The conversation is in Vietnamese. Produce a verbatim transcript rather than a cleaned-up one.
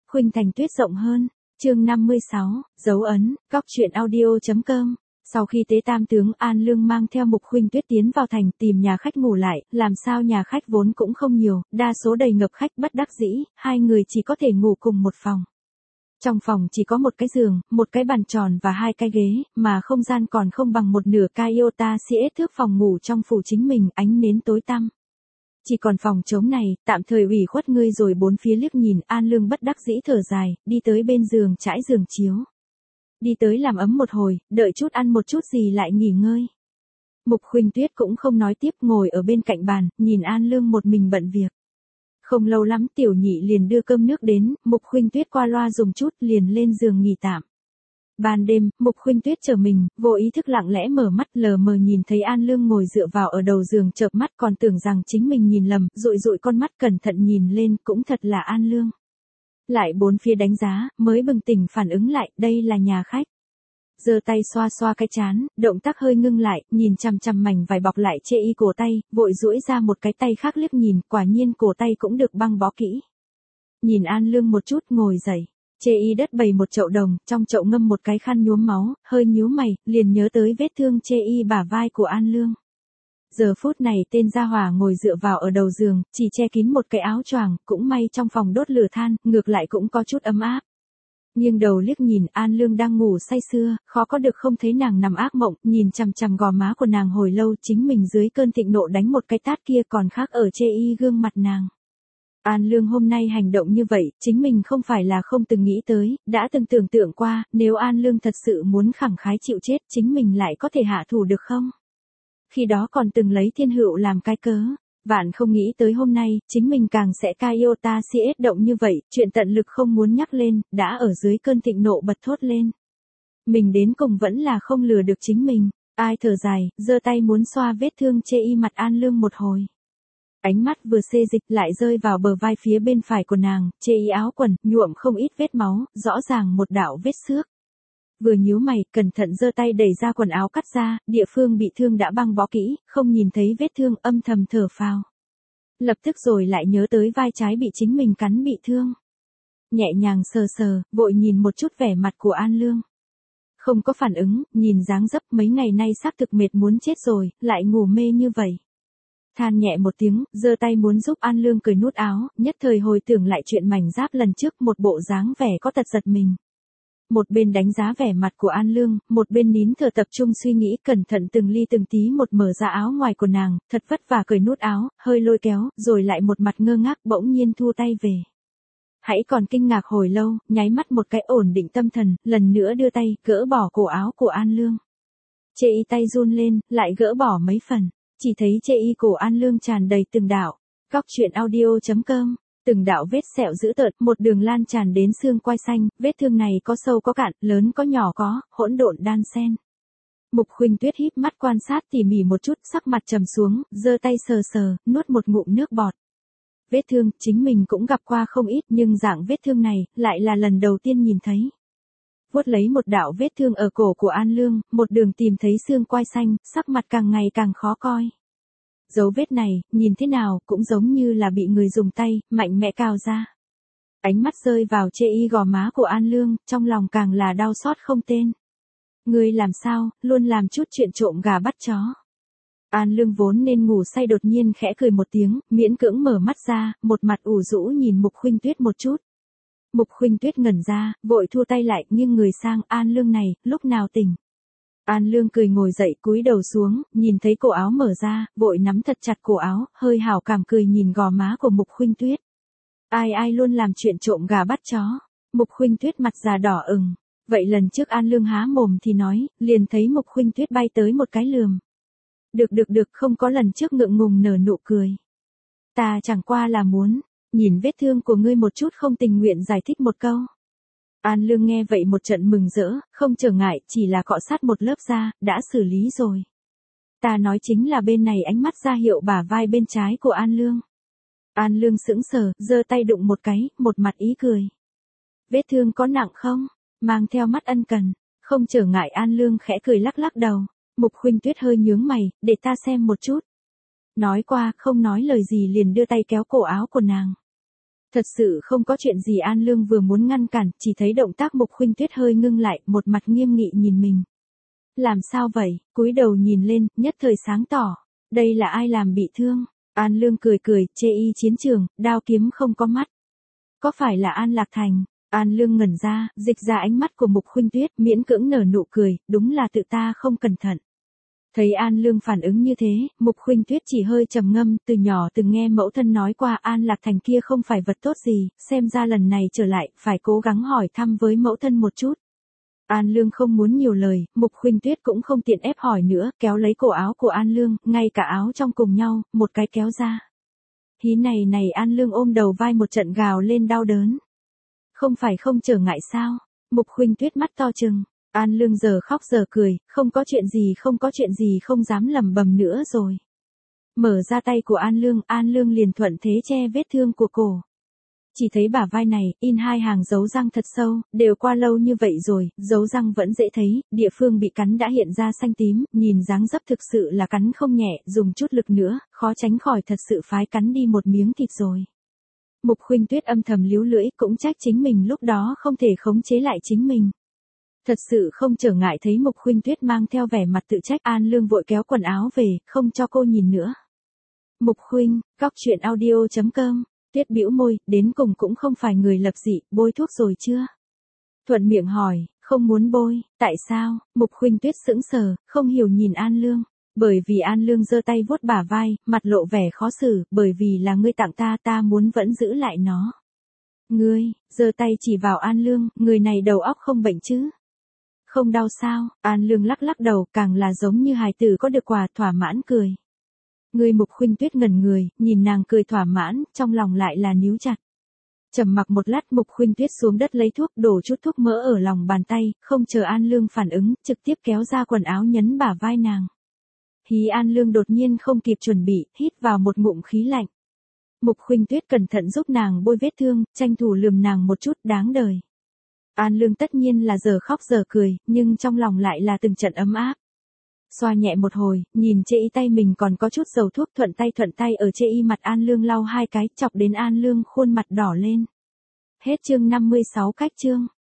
Khuynh Thành Tuyết rộng hơn, chương năm mươi sáu, dấu ấn, góc truyện audio.com. Sau khi tế tam tướng An Lương mang theo Mục Khuynh Tuyết tiến vào thành tìm nhà khách ngủ lại, làm sao nhà khách vốn cũng không nhiều, đa số đầy ngập khách bất đắc dĩ, hai người chỉ có thể ngủ cùng một phòng. Trong phòng chỉ có một cái giường, một cái bàn tròn và hai cái ghế, mà không gian còn không bằng một nửa cái iota siết thước phòng ngủ trong phủ chính mình, ánh nến tối tăm. Chỉ còn phòng trống này, tạm thời ủy khuất ngươi rồi bốn phía liếc nhìn, An Lương bất đắc dĩ thở dài, đi tới bên giường trải giường chiếu. Đi tới làm ấm một hồi, đợi chút ăn một chút gì lại nghỉ ngơi. Mục Khuynh Tuyết cũng không nói tiếp, ngồi ở bên cạnh bàn, nhìn An Lương một mình bận việc. Không lâu lắm tiểu nhị liền đưa cơm nước đến, Mục Khuynh Tuyết qua loa dùng chút liền lên giường nghỉ tạm. Ban đêm, Mục Khuynh Tuyết chờ mình, vô ý thức lặng lẽ mở mắt, lờ mờ nhìn thấy An Lương ngồi dựa vào ở đầu giường chợp mắt, còn tưởng rằng chính mình nhìn lầm, dụi dụi con mắt cẩn thận nhìn lên, cũng thật là An Lương. Lại bốn phía đánh giá, mới bừng tỉnh phản ứng lại, đây là nhà khách. Giơ tay xoa xoa cái trán, động tác hơi ngưng lại, nhìn chằm chằm mảnh vải bọc lại chê y cổ tay, vội duỗi ra một cái tay khác liếc nhìn, quả nhiên cổ tay cũng được băng bó kỹ. Nhìn An Lương một chút, ngồi dậy. Chê y đất bày một chậu đồng, trong chậu ngâm một cái khăn nhuốm máu, hơi nhíu mày, liền nhớ tới vết thương chê y bả vai của An Lương. Giờ phút này tên gia hỏa ngồi dựa vào ở đầu giường, chỉ che kín một cái áo choàng, cũng may trong phòng đốt lửa than, ngược lại cũng có chút ấm áp. Nhưng đầu liếc nhìn An Lương đang ngủ say sưa, khó có được không thấy nàng nằm ác mộng, nhìn chằm chằm gò má của nàng hồi lâu, chính mình dưới cơn thịnh nộ đánh một cái tát kia còn khác ở chê y gương mặt nàng. An Lương hôm nay hành động như vậy, chính mình không phải là không từng nghĩ tới, đã từng tưởng tượng qua, nếu An Lương thật sự muốn khẳng khái chịu chết, chính mình lại có thể hạ thủ được không? Khi đó còn từng lấy thiên hữu làm cái cớ, vạn không nghĩ tới hôm nay, chính mình càng sẽ ca iota siết động như vậy, chuyện tận lực không muốn nhắc lên, đã ở dưới cơn thịnh nộ bật thốt lên. Mình đến cùng vẫn là không lừa được chính mình, ai thở dài, giơ tay muốn xoa vết thương chê y mặt An Lương một hồi. Ánh mắt vừa xê dịch lại rơi vào bờ vai phía bên phải của nàng, chê y áo quần, nhuộm không ít vết máu, rõ ràng một đạo vết xước. Vừa nhíu mày, cẩn thận giơ tay đẩy ra quần áo cắt ra, địa phương bị thương đã băng bó kỹ, không nhìn thấy vết thương, âm thầm thở phào. Lập tức rồi lại nhớ tới vai trái bị chính mình cắn bị thương. Nhẹ nhàng sờ sờ, vội nhìn một chút vẻ mặt của An Lương. Không có phản ứng, nhìn dáng dấp mấy ngày nay xác thực mệt muốn chết rồi, lại ngủ mê như vậy. Than nhẹ một tiếng, giơ tay muốn giúp An Lương cởi nút áo, nhất thời hồi tưởng lại chuyện mảnh giáp lần trước, một bộ dáng vẻ có tật giật mình. Một bên đánh giá vẻ mặt của An Lương, một bên nín thở tập trung suy nghĩ, cẩn thận từng ly từng tí một mở ra áo ngoài của nàng, thật vất vả cởi nút áo, hơi lôi kéo, rồi lại một mặt ngơ ngác, bỗng nhiên thu tay về. Hãy còn kinh ngạc hồi lâu, nháy mắt một cái ổn định tâm thần, lần nữa đưa tay, gỡ bỏ cổ áo của An Lương. Chê y tay run lên, lại gỡ bỏ mấy phần, chỉ thấy chê y cổ An Lương tràn đầy từng đạo. Góc truyện audio.com. Từng đạo vết sẹo dữ tợn, một đường lan tràn đến xương quai xanh, vết thương này có sâu có cạn, lớn có nhỏ có, hỗn độn đan xen. Mục Khuynh Tuyết híp mắt quan sát tỉ mỉ một chút, sắc mặt trầm xuống, giơ tay sờ sờ, nuốt một ngụm nước bọt. Vết thương, chính mình cũng gặp qua không ít, nhưng dạng vết thương này, lại là lần đầu tiên nhìn thấy. Vuốt lấy một đạo vết thương ở cổ của An Lương, một đường tìm thấy xương quai xanh, sắc mặt càng ngày càng khó coi. Dấu vết này, nhìn thế nào, cũng giống như là bị người dùng tay, mạnh mẽ cào ra. Ánh mắt rơi vào chê y gò má của An Lương, trong lòng càng là đau xót không tên. Ngươi làm sao, luôn làm chút chuyện trộm gà bắt chó. An Lương vốn nên ngủ say đột nhiên khẽ cười một tiếng, miễn cưỡng mở mắt ra, một mặt ủ rũ nhìn Mục Khuynh Tuyết một chút. Mục Khuynh Tuyết ngẩn ra, vội thu tay lại, nghiêng người sang, An Lương này, lúc nào tỉnh. An Lương cười ngồi dậy, cúi đầu xuống, nhìn thấy cổ áo mở ra, vội nắm thật chặt cổ áo, hơi hảo cảm cười nhìn gò má của Mục Khuynh Tuyết. Ai ai luôn làm chuyện trộm gà bắt chó. Mục Khuynh Tuyết mặt già đỏ ửng. Vậy lần trước An Lương há mồm thì nói, liền thấy Mục Khuynh Tuyết bay tới một cái lườm. Được được được, không có lần trước ngượng ngùng nở nụ cười. Ta chẳng qua là muốn, nhìn vết thương của ngươi một chút, không tình nguyện giải thích một câu. An Lương nghe vậy một trận mừng rỡ, không trở ngại, chỉ là cọ sát một lớp da, đã xử lý rồi. Ta nói chính là bên này, ánh mắt ra hiệu bả vai bên trái của An Lương. An Lương sững sờ, giơ tay đụng một cái, một mặt ý cười. Vết thương có nặng không? Mang theo mắt ân cần, không trở ngại. An Lương khẽ cười lắc lắc đầu. Mục Khuynh Tuyết hơi nhướng mày, để ta xem một chút. Nói qua, không nói lời gì liền đưa tay kéo cổ áo của nàng. Thật sự không có chuyện gì. An Lương vừa muốn ngăn cản, chỉ thấy động tác Mục Khuynh Tuyết hơi ngưng lại, một mặt nghiêm nghị nhìn mình. Làm sao vậy? Cúi đầu nhìn lên, nhất thời sáng tỏ. Đây là ai làm bị thương? An Lương cười cười, chê y chiến trường, đao kiếm không có mắt. Có phải là An Lạc Thành? An Lương ngẩn ra, dịch ra ánh mắt của Mục Khuynh Tuyết, miễn cưỡng nở nụ cười, đúng là tự ta không cẩn thận. Thấy An Lương phản ứng như thế, Mục Khuynh Tuyết chỉ hơi trầm ngâm, từ nhỏ từng nghe mẫu thân nói qua An Lạc Thành kia không phải vật tốt gì, xem ra lần này trở lại, phải cố gắng hỏi thăm với mẫu thân một chút. An Lương không muốn nhiều lời, Mục Khuynh Tuyết cũng không tiện ép hỏi nữa, kéo lấy cổ áo của An Lương, ngay cả áo trong cùng nhau, một cái kéo ra. Hí này này An Lương ôm đầu vai một trận gào lên đau đớn. Không phải không trở ngại sao? Mục Khuynh Tuyết mắt to trừng. An Lương giờ khóc giờ cười, không có chuyện gì không có chuyện gì không dám lẩm bẩm nữa rồi. Mở ra tay của An Lương, An Lương liền thuận thế che vết thương của cổ. Chỉ thấy bả vai này, in hai hàng dấu răng thật sâu, đều qua lâu như vậy rồi, dấu răng vẫn dễ thấy, địa phương bị cắn đã hiện ra xanh tím, nhìn dáng dấp thực sự là cắn không nhẹ, dùng chút lực nữa, khó tránh khỏi thật sự phái cắn đi một miếng thịt rồi. Mục Khuynh Tuyết âm thầm líu lưỡi, cũng trách chính mình lúc đó không thể khống chế lại chính mình. Thật sự không trở ngại thấy Mục Khuynh Tuyết mang theo vẻ mặt tự trách. An Lương vội kéo quần áo về, không cho cô nhìn nữa. Mục Khuynh, góc truyện audio chấm com. Tuyết bĩu môi, đến cùng cũng không phải người lập dị, bôi thuốc rồi chưa? Thuận miệng hỏi, không muốn bôi, tại sao? Mục Khuynh Tuyết sững sờ, không hiểu nhìn An Lương. Bởi vì An Lương giơ tay vuốt bả vai, mặt lộ vẻ khó xử, bởi vì là ngươi tặng ta, ta muốn vẫn giữ lại nó. Ngươi, giơ tay chỉ vào An Lương, người này đầu óc không bệnh chứ? Không đau sao? An Lương lắc lắc đầu, càng là giống như hài tử có được quà, thỏa mãn cười. Người Mục Khuynh Tuyết ngẩn người, nhìn nàng cười thỏa mãn, trong lòng lại là níu chặt. Trầm mặc một lát, Mục Khuynh Tuyết xuống đất lấy thuốc, đổ chút thuốc mỡ ở lòng bàn tay, không chờ An Lương phản ứng, trực tiếp kéo ra quần áo nhấn bả vai nàng. Hí. An Lương đột nhiên không kịp chuẩn bị, hít vào một ngụm khí lạnh. Mục Khuynh Tuyết cẩn thận giúp nàng bôi vết thương, tranh thủ lườm nàng một chút, đáng đời. An Lương tất nhiên là giờ khóc giờ cười, nhưng trong lòng lại là từng trận ấm áp. Xoa nhẹ một hồi, nhìn chê y tay mình còn có chút dầu thuốc, thuận tay thuận tay ở chê y mặt An Lương lau hai cái, chọc đến An Lương khuôn mặt đỏ lên. Hết chương năm mươi sáu cách chương.